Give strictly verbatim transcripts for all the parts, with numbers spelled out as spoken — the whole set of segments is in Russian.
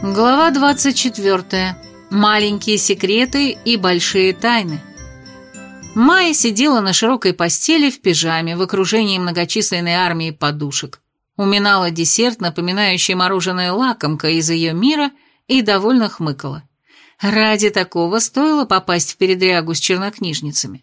Глава двадцать четвёртая. Маленькие секреты и большие тайны. Майя сидела на широкой постели в пижаме в окружении многочисленной армии подушек, уминала десерт, напоминающий мороженое лакомка из ее мира, и довольно хмыкала. Ради такого стоило попасть в передрягу с чернокнижницами.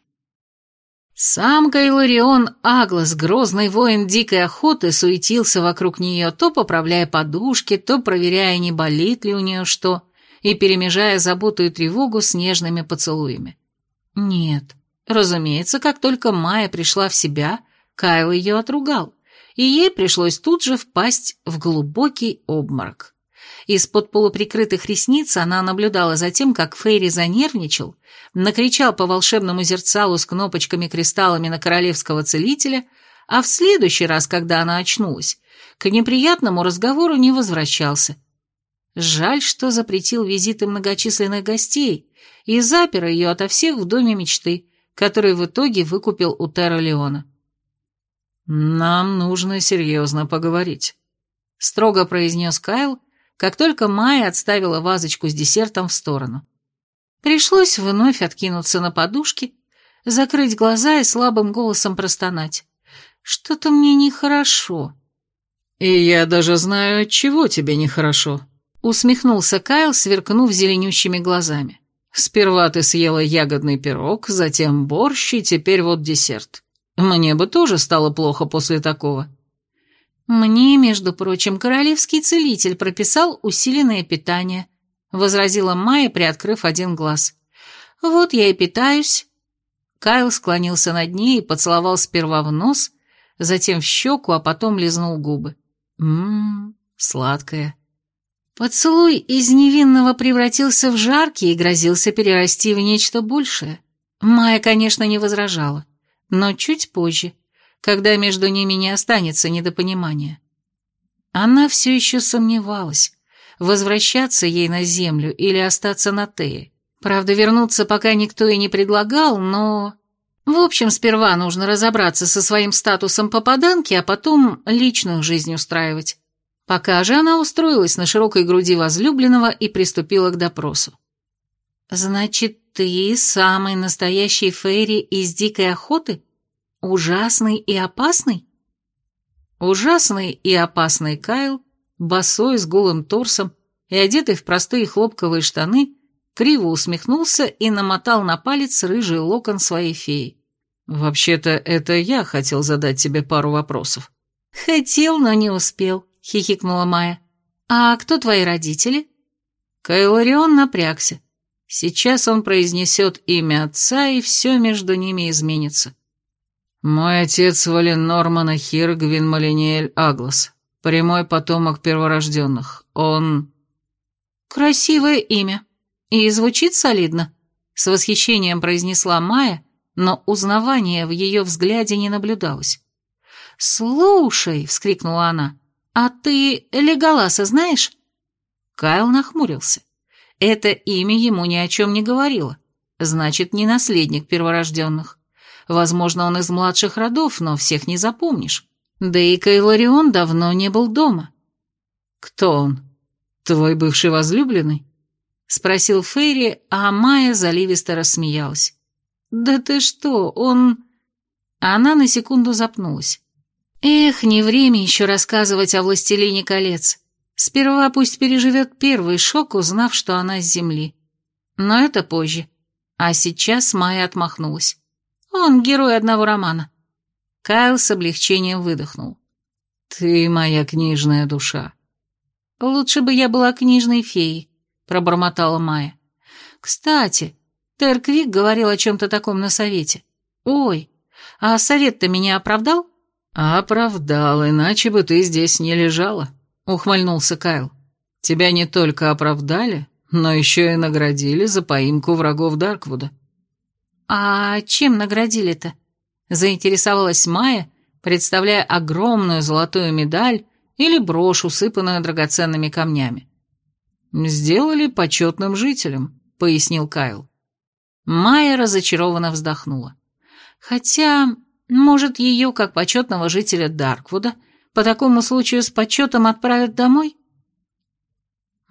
Сам Кайларион Аглас, грозный воин дикой охоты, суетился вокруг нее, то поправляя подушки, то проверяя, не болит ли у нее что, и перемежая заботу и тревогу с нежными поцелуями. Нет, разумеется, как только Майя пришла в себя, Кайл ее отругал, и ей пришлось тут же впасть в глубокий обморок. Из-под полуприкрытых ресниц она наблюдала за тем, как Фейри занервничал, накричал по волшебному зерцалу с кнопочками-кристаллами на королевского целителя, а в следующий раз, когда она очнулась, к неприятному разговору не возвращался. Жаль, что запретил визиты многочисленных гостей и запер ее ото всех в доме мечты, который в итоге выкупил у Терра Леона. «Нам нужно серьезно поговорить», — строго произнес Кайл, как только Майя отставила вазочку с десертом в сторону. Пришлось вновь откинуться на подушки, закрыть глаза и слабым голосом простонать. «Что-то мне нехорошо». «И я даже знаю, от чего тебе нехорошо», — усмехнулся Кайл, сверкнув зеленющими глазами. «Сперва ты съела ягодный пирог, затем борщ, и теперь вот десерт. Мне бы тоже стало плохо после такого». «Мне, между прочим, королевский целитель прописал усиленное питание», — возразила Майя, приоткрыв один глаз. «Вот я и питаюсь». Кайл склонился над ней и поцеловал сперва в нос, затем в щеку, а потом лизнул губы. Ммм, сладкое. Поцелуй из невинного превратился в жаркий и грозился перерасти в нечто большее. Майя, конечно, не возражала, но чуть позже, когда между ними не останется недопонимания. Она все еще сомневалась, возвращаться ей на землю или остаться на Тее. Правда, вернуться пока никто и не предлагал, но... В общем, сперва нужно разобраться со своим статусом попаданки, а потом личную жизнь устраивать. Пока же она устроилась на широкой груди возлюбленного и приступила к допросу. «Значит, ты самый настоящий Фейри из дикой охоты? Ужасный и опасный?» Ужасный и опасный Кайл, босой, с голым торсом и одетый в простые хлопковые штаны, криво усмехнулся и намотал на палец рыжий локон своей феи. «Вообще-то это я хотел задать тебе пару вопросов». «Хотел, но не успел», — хихикнула Майя. «А кто твои родители?» Кайларион напрягся. Сейчас он произнесет имя отца, и все между ними изменится. «Мой отец Валенор Монахир Гвинмалиниэль Аглас, прямой потомок перворожденных. Он...» «Красивое имя. И звучит солидно», — с восхищением произнесла Майя, но узнавания в ее взгляде не наблюдалось. «Слушай», — вскрикнула она, — «а ты Леголаса знаешь?» Кайл нахмурился. Это имя ему ни о чем не говорило. Значит, не наследник перворожденных. Возможно, он из младших родов, но всех не запомнишь. Да и Кайларион давно не был дома. «Кто он? Твой бывший возлюбленный?» — спросил Фейри, а Майя заливисто рассмеялась. «Да ты что, он...» Она на секунду запнулась. «Эх, не время еще рассказывать о «Властелине колец». Сперва пусть переживет первый шок, узнав, что она с земли. Но это позже. А сейчас Майя отмахнулась. Он герой одного романа». Кайл с облегчением выдохнул. «Ты моя книжная душа». «Лучше бы я была книжной феей», — пробормотала Майя. «Кстати, Терквик говорил о чем-то таком на совете. Ой, а совет-то меня оправдал?» «Оправдал, иначе бы ты здесь не лежала», — ухмыльнулся Кайл. «Тебя не только оправдали, но еще и наградили за поимку врагов Дарквуда». «А чем наградили-то?» — заинтересовалась Майя, представляя огромную золотую медаль или брошь, усыпанную драгоценными камнями. «Сделали почетным жителем», — пояснил Кайл. Майя разочарованно вздохнула. «Хотя, может, ее, как почетного жителя Дарквуда, по такому случаю с почетом отправят домой?»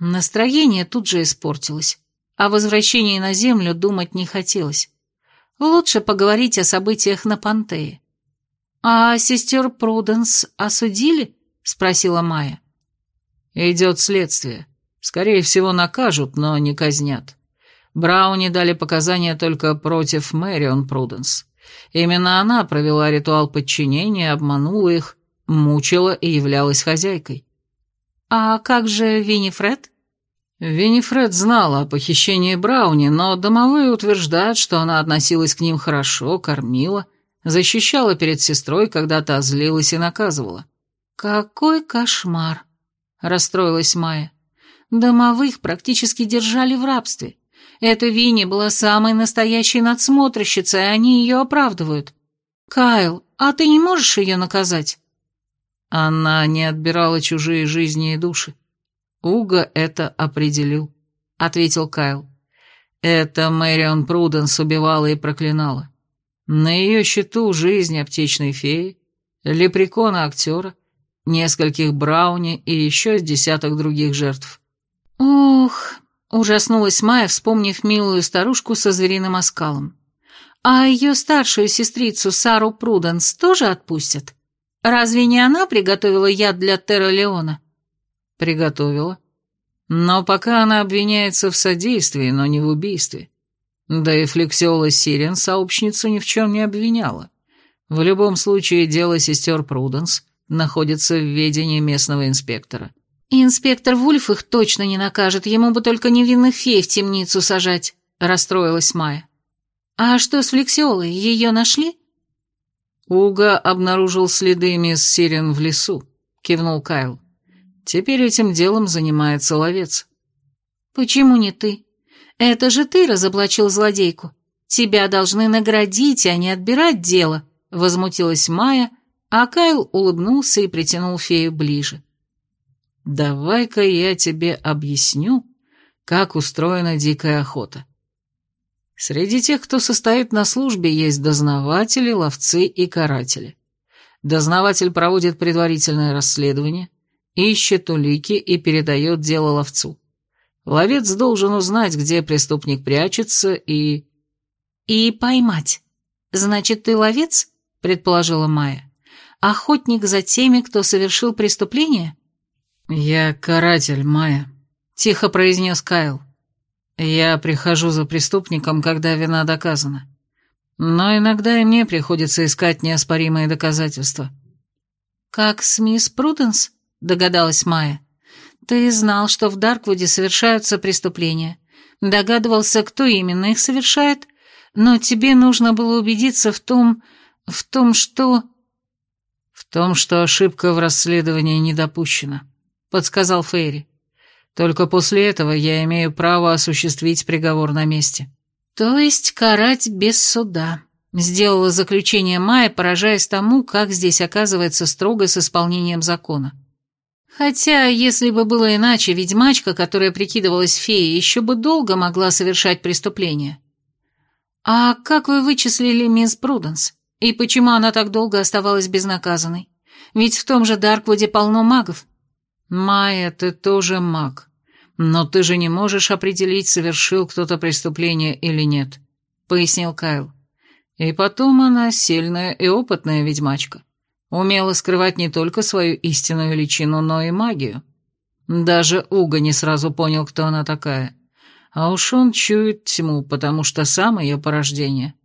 Настроение тут же испортилось. О возвращении на Землю думать не хотелось. Лучше поговорить о событиях на Пантее. «А сестер Пруденс осудили?» — спросила Майя. «Идет следствие. Скорее всего, накажут, но не казнят. Брауни дали показания только против Мэрион Пруденс. Именно она провела ритуал подчинения, обманула их, мучила и являлась хозяйкой». «А как же Виннифред?» Виннифред знала о похищении Брауни, но домовые утверждают, что она относилась к ним хорошо, кормила, защищала перед сестрой, когда та злилась и наказывала. «Какой кошмар!» — расстроилась Майя. «Домовых практически держали в рабстве. Эта Винни была самой настоящей надсмотрщицей, и они ее оправдывают. Кайл, а ты не можешь ее наказать?» Она не отбирала чужие жизни и души. Уго это определил, — ответил Кайл. Это Мэрион Пруденс убивала и проклинала. На ее счету жизнь аптечной феи, лепрекона-актера, нескольких Брауни и еще десяток других жертв. «Ох!» — ужаснулась Майя, вспомнив милую старушку со звериным оскалом. «А ее старшую сестрицу Сару Пруденс тоже отпустят? Разве не она приготовила яд для Терра Леона?» Приготовила. Но пока она обвиняется в содействии, но не в убийстве. Да и Флексиола Сирен сообщницу ни в чем не обвиняла. В любом случае дело сестер Пруденс находится в ведении местного инспектора. «Инспектор Вульф их точно не накажет, ему бы только невинных фей в темницу сажать», — расстроилась Майя. «А что с Флексиолой, ее нашли?» Уго обнаружил следы мисс Сирен в лесу, — кивнул Кайл. Теперь этим делом занимается ловец. «Почему не ты? Это же ты разоблачил злодейку. Тебя должны наградить, а не отбирать дело», — возмутилась Майя, а Кайл улыбнулся и притянул фею ближе. «Давай-ка я тебе объясню, как устроена дикая охота. Среди тех, кто состоит на службе, есть дознаватели, ловцы и каратели. Дознаватель проводит предварительное расследование, ищет улики и передает дело ловцу. Ловец должен узнать, где преступник прячется, и... «И поймать. Значит, ты ловец?» — предположила Майя. «Охотник за теми, кто совершил преступление?» «Я каратель, Майя», — тихо произнес Кайл. «Я прихожу за преступником, когда вина доказана. Но иногда и мне приходится искать неоспоримые доказательства». «Как с мисс Пруденс?» — догадалась Майя. «Ты знал, что в Дарквуде совершаются преступления. Догадывался, кто именно их совершает, но тебе нужно было убедиться в том... в том, что...» «В том, что ошибка в расследовании не допущена», — подсказал Фейри. «Только после этого я имею право осуществить приговор на месте». «То есть карать без суда», — сделала заключение Майя, поражаясь тому, как здесь оказывается строго с исполнением закона. Хотя, если бы было иначе, ведьмачка, которая прикидывалась феей, еще бы долго могла совершать преступления. «А как вы вычислили мисс Пруденс? И почему она так долго оставалась безнаказанной? Ведь в том же Дарквуде полно магов». «Майя, ты тоже маг. Но ты же не можешь определить, совершил кто-то преступление или нет», — пояснил Кайл. «И потом она сильная и опытная ведьмачка. Умела скрывать не только свою истинную личину, но и магию. Даже Уго не сразу понял, кто она такая. А уж он чует тьму, потому что сам ее порождение».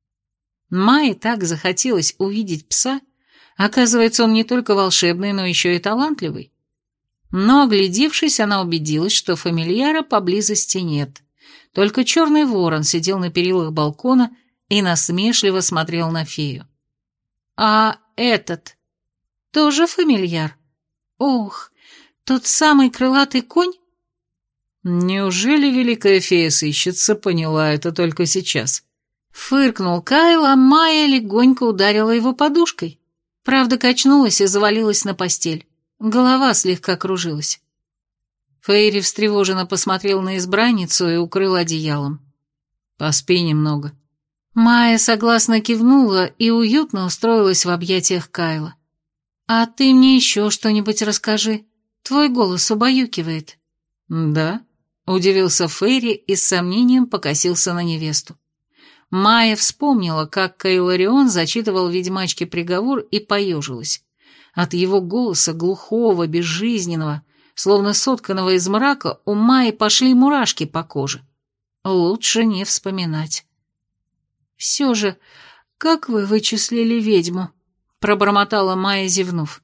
Майе так захотелось увидеть пса. Оказывается, он не только волшебный, но еще и талантливый. Но, оглядевшись, она убедилась, что фамильяра поблизости нет. Только черный ворон сидел на перилах балкона и насмешливо смотрел на фею. «А этот тоже фамильяр? Ох, тот самый крылатый конь?» Неужели великая фея-сыщица поняла это только сейчас? Фыркнул Кайл, а Майя легонько ударила его подушкой. Правда, качнулась и завалилась на постель. Голова слегка кружилась. Фейри встревоженно посмотрел на избранницу и укрыл одеялом. «Поспи немного». Майя согласно кивнула и уютно устроилась в объятиях Кайла. «А ты мне еще что-нибудь расскажи. Твой голос убаюкивает». «Да», — удивился Фейри и с сомнением покосился на невесту. Майя вспомнила, как Кайларион зачитывал ведьмачке приговор и поежилась. От его голоса, глухого, безжизненного, словно сотканного из мрака, у Майи пошли мурашки по коже. Лучше не вспоминать. «Все же, как вы вычислили ведьму?» — пробормотала Майя, зевнув.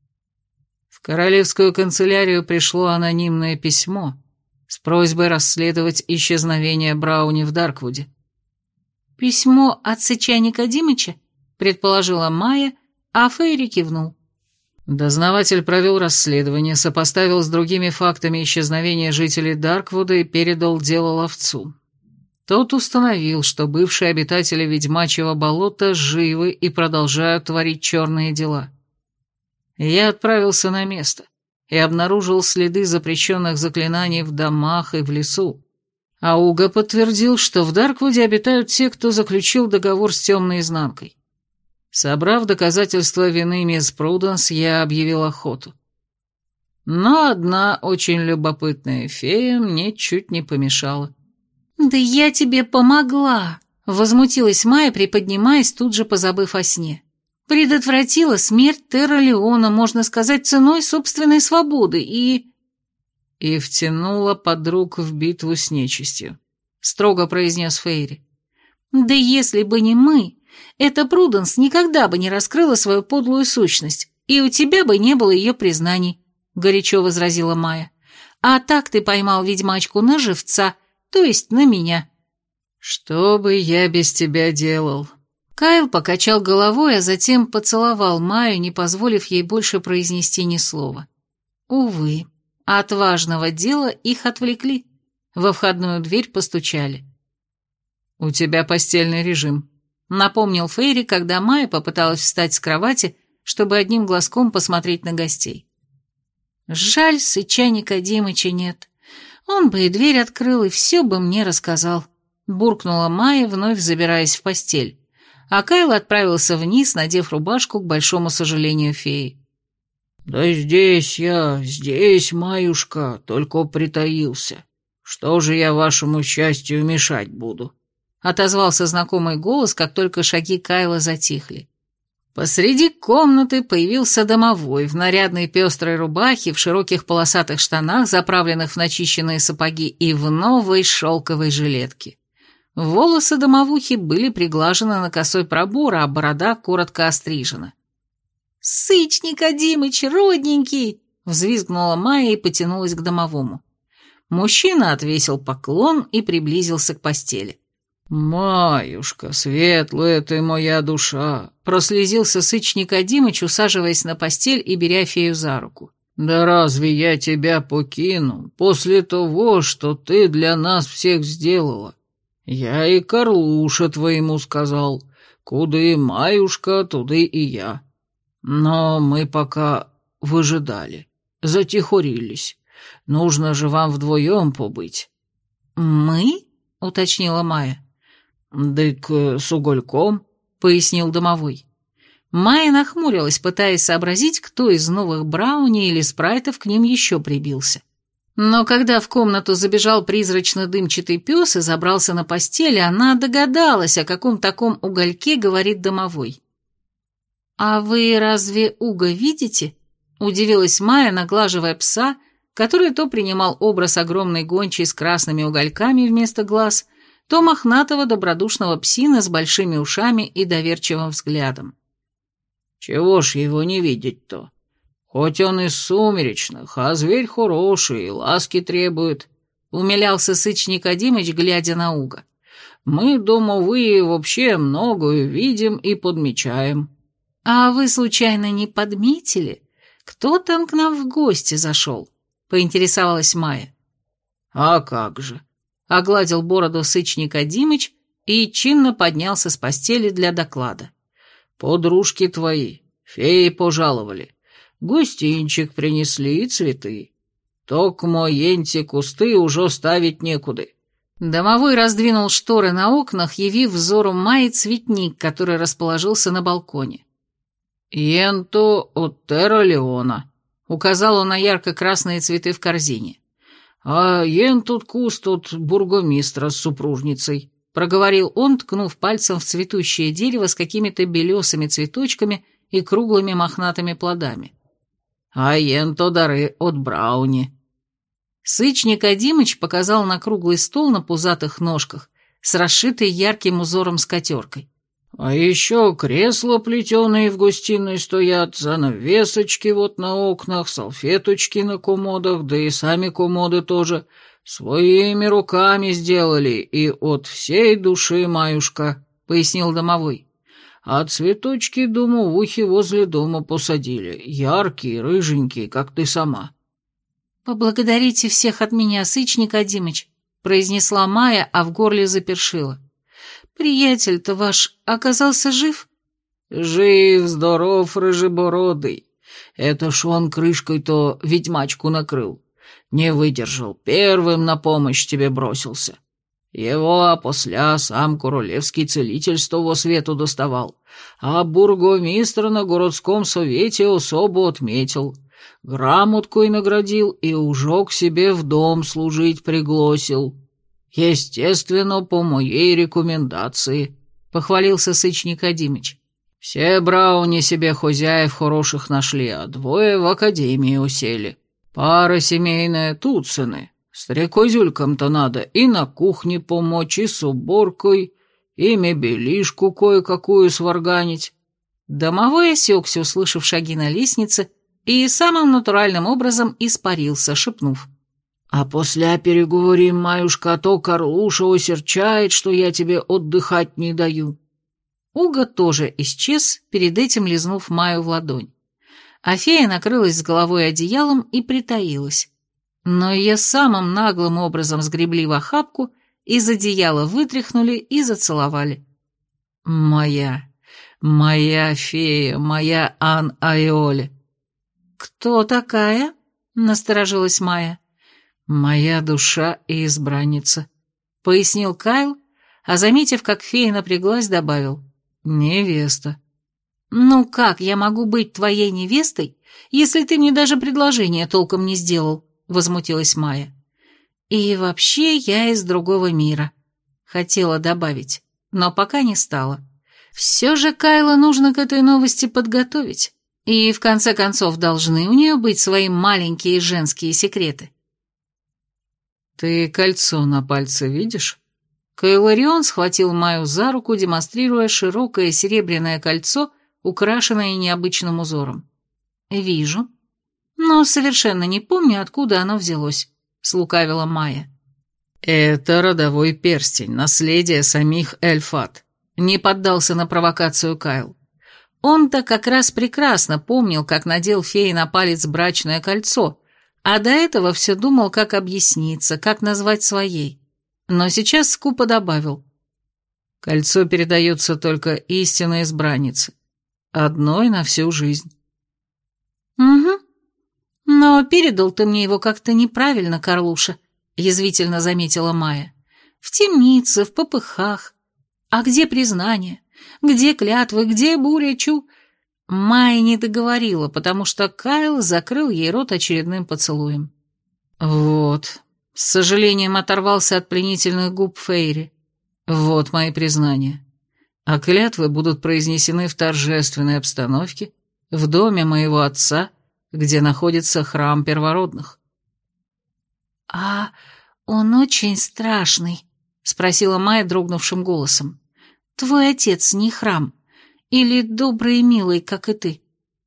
В королевскую канцелярию пришло анонимное письмо с просьбой расследовать исчезновение Брауни в Дарквуде. «Письмо от Сыча Никодимыча?» — предположила Майя, а Фейри кивнул. Дознаватель провел расследование, сопоставил с другими фактами исчезновения жителей Дарквуда и передал дело ловцу. Тот установил, что бывшие обитатели ведьмачьего болота живы и продолжают творить черные дела. Я отправился на место и обнаружил следы запрещенных заклинаний в домах и в лесу. А Уга подтвердил, что в Дарквуде обитают те, кто заключил договор с темной изнанкой. Собрав доказательства вины мисс Пруденс, я объявил охоту. Но одна очень любопытная фея мне чуть не помешала. «Да я тебе помогла!» — возмутилась Майя, приподнимаясь, тут же позабыв о сне. «Предотвратила смерть Терра Леона, можно сказать, ценой собственной свободы, и...» «И втянула подруг в битву с нечистью», — строго произнес Фейри. «Да если бы не мы, эта Пруденс никогда бы не раскрыла свою подлую сущность, и у тебя бы не было ее признаний», — горячо возразила Майя. «А так ты поймал ведьмачку на живца, то есть на меня». «Что бы я без тебя делал?» Кайл покачал головой, а затем поцеловал Майю, не позволив ей больше произнести ни слова. Увы, от важного дела их отвлекли. Во входную дверь постучали. «У тебя постельный режим», — напомнил Фейри, когда Майя попыталась встать с кровати, чтобы одним глазком посмотреть на гостей. «Жаль, Сыча Никодимыча нет. Он бы и дверь открыл, и все бы мне рассказал», — буркнула Майя, вновь забираясь в постель. А Кайл отправился вниз, надев рубашку, к большому сожалению феи. «Да здесь я, здесь, Маюшка, только притаился. Что же я вашему счастью мешать буду?» — отозвался знакомый голос, как только шаги Кайла затихли. Посреди комнаты появился домовой в нарядной пестрой рубахе, в широких полосатых штанах, заправленных в начищенные сапоги, и в новой шелковой жилетке. Волосы домовухи были приглажены на косой пробор, а борода коротко острижена. «Сыч Никодимыч, родненький!» — взвизгнула Майя и потянулась к домовому. Мужчина отвесил поклон и приблизился к постели. «Маюшка, светлая ты моя душа!» — прослезился Сыч Никодимыч, усаживаясь на постель и беря фею за руку. «Да разве я тебя покину после того, что ты для нас всех сделала? Я и Карлуша твоему сказал, куды Маюшка, туды и я. Но мы пока выжидали, затихорились. Нужно же вам вдвоем побыть». «Мы?» — уточнила Майя. «Дык с угольком», — пояснил домовой. Майя нахмурилась, пытаясь сообразить, кто из новых брауни или спрайтов к ним еще прибился. Но когда в комнату забежал призрачно-дымчатый пес и забрался на постель, она догадалась, о каком таком угольке говорит домовой. «А вы разве Уга видите?» — удивилась Майя, наглаживая пса, который то принимал образ огромной гончей с красными угольками вместо глаз, то мохнатого добродушного псина с большими ушами и доверчивым взглядом. «Чего ж его не видеть-то? Хоть он из сумеречных, а зверь хороший и ласки требует», — умилялся Сыч Никодимыч, глядя на Уга. «Мы, домовые, вообще многое видим и подмечаем». «А вы, случайно, не подметили, кто там к нам в гости зашел?» — поинтересовалась Майя. «А как же?» — огладил бороду Сыч Никодимыч и чинно поднялся с постели для доклада. «Подружки твои, феи пожаловали. Гостинчик принесли и цветы. Токмо енти кусты уже ставить некуда». Домовой раздвинул шторы на окнах, явив взору Майи цветник, который расположился на балконе. «Енто от Терра Леона», — указал он на ярко-красные цветы в корзине. а ен тут куст от бургомистра с супружницей», — проговорил он, ткнув пальцем в цветущее дерево с какими-то белесыми цветочками и круглыми мохнатыми плодами. «А ен то дары от Брауни». Сыч Никодимыч показал на круглый стол на пузатых ножках с расшитой ярким узором скатеркой. «А еще кресла плетеные в гостиной стоят, занавесочки вот на окнах, салфеточки на комодах, да и сами комоды тоже своими руками сделали, и от всей души, Маюшка», — пояснил домовой. «А цветочки, думаю, в ухе возле дома посадили, яркие, рыженькие, как ты сама». «Поблагодарите всех от меня, Сыч Никодимыч», — произнесла Майя, а в горле запершила. «Приятель-то ваш оказался жив?» «Жив, здоров, рыжебородый. Это ж он крышкой-то ведьмачку накрыл. Не выдержал, первым на помощь тебе бросился. Его, а после сам королевский целитель с того свету доставал, а бургомистр на городском совете особо отметил, грамоткой наградил и ужо к себе в дом служить пригласил. Естественно, по моей рекомендации», — похвалился Сыч Никодимыч. «Все брауни себе хозяев хороших нашли, а двое в академии усели. Пара семейная Туцины. Стрекозюлькам-то надо и на кухне помочь, и с уборкой, и мебелишку кое-какую сварганить». Домовой осекся, услышав шаги на лестнице, и самым натуральным образом испарился, шепнув: «А после переговорим, Маюшка, а то Карлуша усерчает, что я тебе отдыхать не даю». Уга тоже исчез, перед этим лизнув Маю в ладонь. А фея накрылась с головой одеялом и притаилась. Но ее самым наглым образом сгребли в охапку, из одеяла вытряхнули и зацеловали. «Моя, моя фея, моя Ан-Айоле». «Кто такая?» — насторожилась Майя. «Моя душа и избранница», — пояснил Кайл, а, заметив, как фея напряглась, добавил: «невеста». «Ну как я могу быть твоей невестой, если ты мне даже предложение толком не сделал?» — возмутилась Майя. «И вообще я из другого мира», — хотела добавить, но пока не стала. Все же Кайла нужно к этой новости подготовить, и в конце концов должны у нее быть свои маленькие женские секреты. «Ты кольцо на пальце видишь?» Кайларион схватил Майю за руку, демонстрируя широкое серебряное кольцо, украшенное необычным узором. «Вижу. Но совершенно не помню, откуда оно взялось», — слукавила Майя. «Это родовой перстень, наследие самих Эльфат», — не поддался на провокацию Кайл. Он-то как раз прекрасно помнил, как надел фее на палец брачное кольцо, а до этого все думал, как объясниться, как назвать своей. Но сейчас скупо добавил: «Кольцо передается только истинной избраннице, одной на всю жизнь». «Угу. Но передал ты мне его как-то неправильно, Карлуша», — язвительно заметила Майя. «В темнице, в попыхах. А где признание? Где клятвы? Где буря чу?» Майя не договорила, потому что Кайл закрыл ей рот очередным поцелуем. «Вот», — с сожалением оторвался от пленительных губ Фейри, «вот мои признания. А клятвы будут произнесены в торжественной обстановке в доме моего отца, где находится храм первородных». «А он очень страшный», — спросила Майя дрогнувшим голосом. «Твой отец не храм? Или добрый и милый, как и ты?»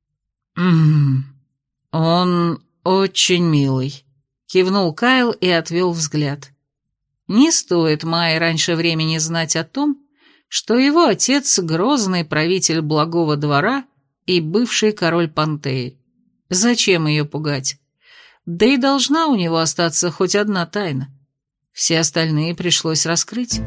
«М-м, он очень милый», — кивнул Кайл и отвел взгляд. Не стоит Майе раньше времени знать о том, что его отец — грозный правитель благого двора и бывший король Пантеи. Зачем ее пугать? Да и должна у него остаться хоть одна тайна. Все остальные пришлось раскрыть.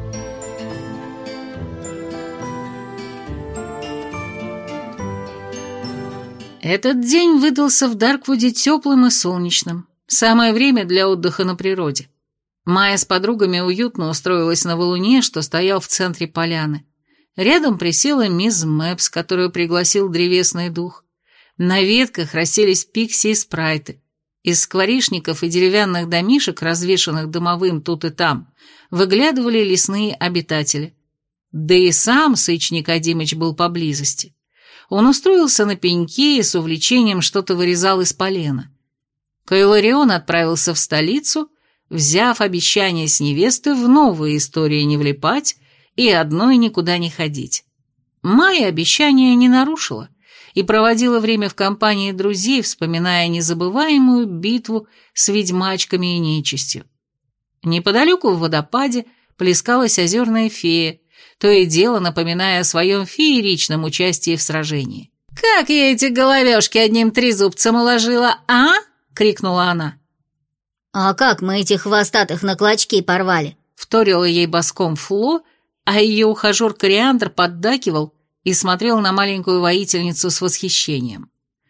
Этот день выдался в Дарквуде теплым и солнечным. Самое время для отдыха на природе. Майя с подругами уютно устроилась на валуне, что стоял в центре поляны. Рядом присела мисс Мэпс, которую пригласил древесный дух. На ветках расселись пикси и спрайты. Из скворечников и деревянных домишек, развешанных дымовым тут и там, выглядывали лесные обитатели. Да и сам Сыч Никодимыч был поблизости. Он устроился на пеньке и с увлечением что-то вырезал из полена. Каэларион отправился в столицу, взяв обещание с невесты в новые истории не влипать и одной никуда не ходить. Майя обещание не нарушила и проводила время в компании друзей, вспоминая незабываемую битву с ведьмачками и нечистью. Неподалеку в водопаде плескалась озерная фея, то и дело напоминая о своем фееричном участии в сражении. «Как я эти головешки одним трезубцем уложила, а?» — крикнула она. «А как мы этих хвостатых на клочки порвали?» — вторила ей боском Фло, а ее ухажер Кориандр поддакивал и смотрел на маленькую воительницу с восхищением.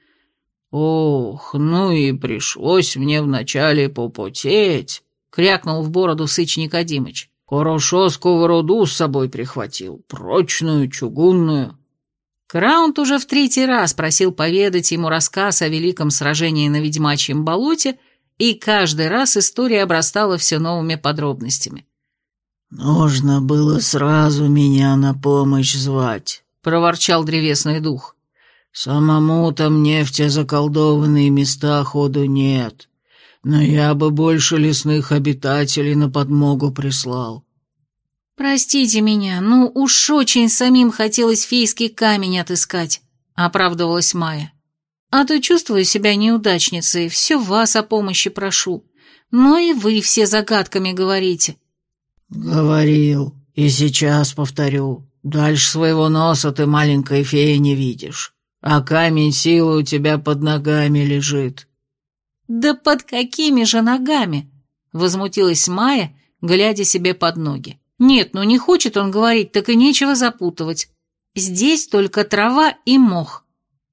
«Ох, ну и пришлось мне вначале попотеть», — крякнул в бороду Сыч Никодимыч. «Хорошо сковороду с собой прихватил, прочную, чугунную». Краунт уже в третий раз просил поведать ему рассказ о великом сражении на ведьмачьем болоте, и каждый раз история обрастала все новыми подробностями. «Нужно было сразу меня на помощь звать», — проворчал древесный дух. «Самому-то мне в те заколдованные места ходу нет, но я бы больше лесных обитателей на подмогу прислал». «Простите меня, ну уж очень самим хотелось фейский камень отыскать», — оправдывалась Майя. «А то чувствую себя неудачницей, все вас о помощи прошу, но и вы все загадками говорите». «Говорил, и сейчас повторю, дальше своего носа ты, маленькая фея, не видишь, а камень силы у тебя под ногами лежит». «Да под какими же ногами?» — возмутилась Майя, глядя себе под ноги. «Нет, ну не хочет он говорить, так и нечего запутывать. Здесь только трава и мох».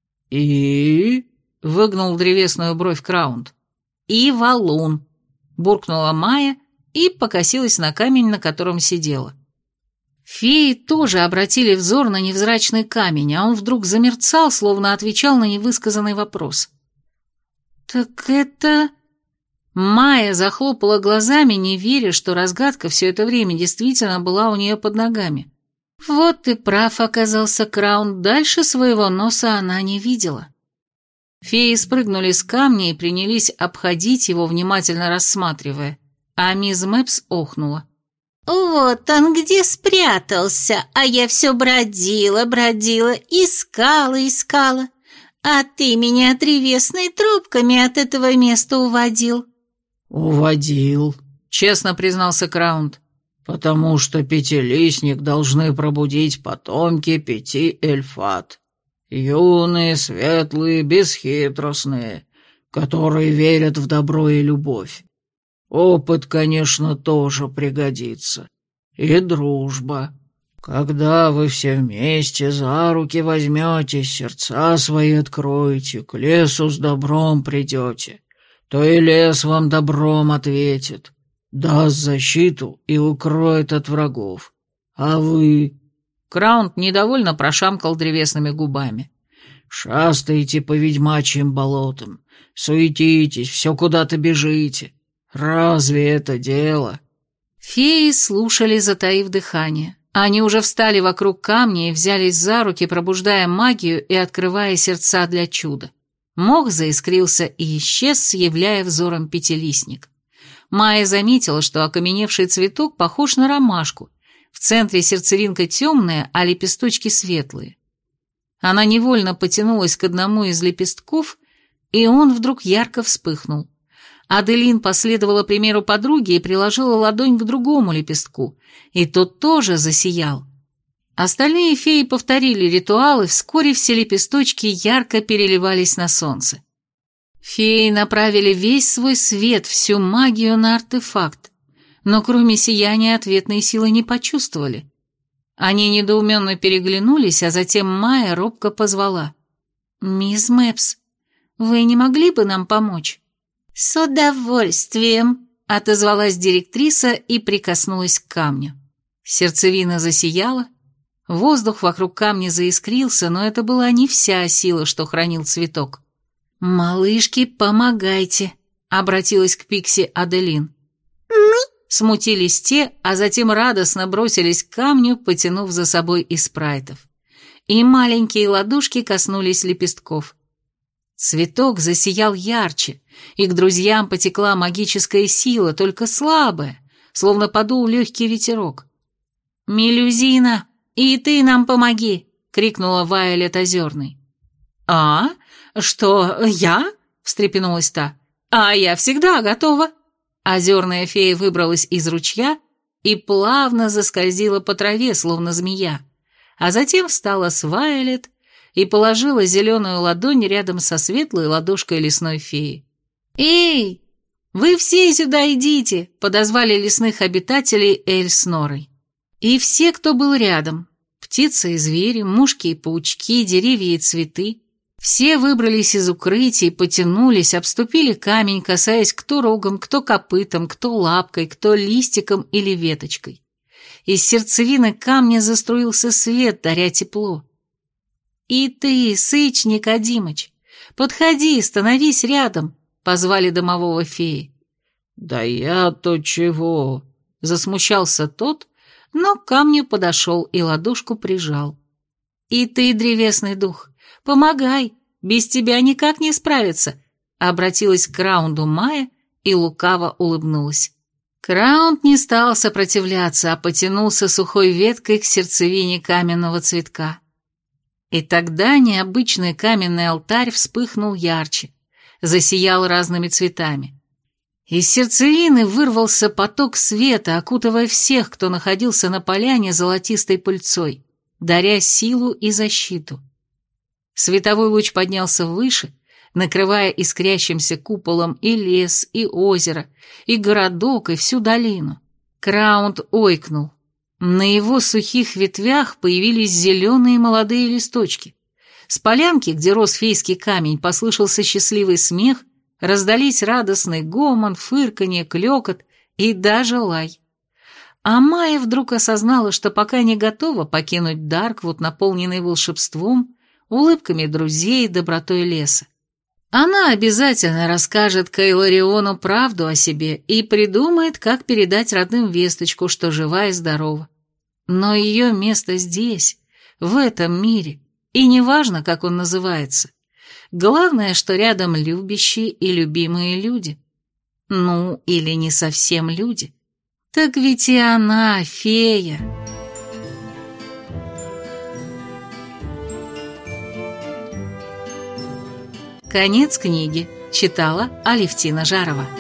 «И?» — выгнул древесную бровь Краунт. «И валун», — буркнула Майя и покосилась на камень, на котором сидела. Феи тоже обратили взор на невзрачный камень, а он вдруг замерцал, словно отвечал на невысказанный вопрос. «Так это...» Майя захлопала глазами, не веря, что разгадка все это время действительно была у нее под ногами. Вот и прав оказался Краун, дальше своего носа она не видела. Феи спрыгнули с камня и принялись обходить его, внимательно рассматривая, а мисс Мэпс охнула. «Вот он где спрятался, а я все бродила, бродила, искала, искала, а ты меня древесной трубками от этого места уводил». «Уводил», — честно признался Краунт, «потому что пятилистник должны пробудить потомки пяти эльфат. Юные, светлые, бесхитростные, которые верят в добро и любовь. Опыт, конечно, тоже пригодится. И дружба. Когда вы все вместе за руки возьметесь, сердца свои откроете, к лесу с добром придете, то и лес вам добром ответит, даст защиту и укроет от врагов. А вы...» Краунт недовольно прошамкал древесными губами. «Шастаете по ведьмачьим болотам, суетитесь, все куда-то бежите. Разве это дело?» Феи слушали, затаив дыхание. Они уже встали вокруг камня и взялись за руки, пробуждая магию и открывая сердца для чуда. Мох заискрился и исчез, являя взором пятилистник. Майя заметила, что окаменевший цветок похож на ромашку. В центре сердцевинка темная, а лепесточки светлые. Она невольно потянулась к одному из лепестков, и он вдруг ярко вспыхнул. Аделин последовала примеру подруги и приложила ладонь к другому лепестку, и тот тоже засиял. Остальные феи повторили ритуал, и вскоре все лепесточки ярко переливались на солнце. Феи направили весь свой свет, всю магию на артефакт, но кроме сияния ответной силы не почувствовали. Они недоуменно переглянулись, а затем Майя робко позвала. «Мисс Мэпс, вы не могли бы нам помочь?» «С удовольствием», — отозвалась директриса и прикоснулась к камню. Сердцевина засияла, воздух вокруг камня заискрился, но это была не вся сила, что хранил цветок. «Малышки, помогайте», обратилась к Пикси Аделин. «Мы?» Смутились те, а затем радостно бросились к камню, потянув за собой и спрайтов. И маленькие ладошки коснулись лепестков. Цветок засиял ярче, и к друзьям потекла магическая сила, только слабая, словно подул легкий ветерок. «Мелюзина, и ты нам помоги!» — крикнула Вайолет Озерный. «А? Что, я?» — встрепенулась та. «А я всегда готова!» Озерная фея выбралась из ручья и плавно заскользила по траве, словно змея, а затем встала с Вайолет и положила зеленую ладонь рядом со светлой ладошкой лесной феи. «Эй, вы все сюда идите!» — подозвали лесных обитателей Эль с Норой. И все, кто был рядом, птицы и звери, мушки и паучки, деревья и цветы, все выбрались из укрытий, потянулись, обступили камень, касаясь кто рогом, кто копытом, кто лапкой, кто листиком или веточкой. Из сердцевины камня заструился свет, даря тепло. «И ты, Сыч Никодимыч, подходи, становись рядом», — позвали домового феи. «Да я-то чего?» — засмущался тот, но к камню подошел и ладошку прижал. «И ты, древесный дух, помогай, без тебя никак не справиться», — обратилась к Краунду Майя и лукаво улыбнулась. Краунд не стал сопротивляться, а потянулся сухой веткой к сердцевине каменного цветка. И тогда необычный каменный алтарь вспыхнул ярче, засиял разными цветами. Из сердцевины вырвался поток света, окутывая всех, кто находился на поляне золотистой пыльцой, даря силу и защиту. Световой луч поднялся выше, накрывая искрящимся куполом и лес, и озеро, и городок, и всю долину. Краунд ойкнул. На его сухих ветвях появились зеленые молодые листочки. С полянки, где рос фейский камень, послышался счастливый смех, раздались радостный гомон, фырканье, клёкот и даже лай. А Майя вдруг осознала, что пока не готова покинуть Дарквуд, наполненный волшебством, улыбками друзей и добротой леса. Она обязательно расскажет Кайлариону правду о себе и придумает, как передать родным весточку, что жива и здорова. Но ее место здесь, в этом мире, и неважно, как он называется. Главное, что рядом любящие и любимые люди. Ну, или не совсем люди. Так ведь и она фея. Конец книги. Читала Алевтина Жарова.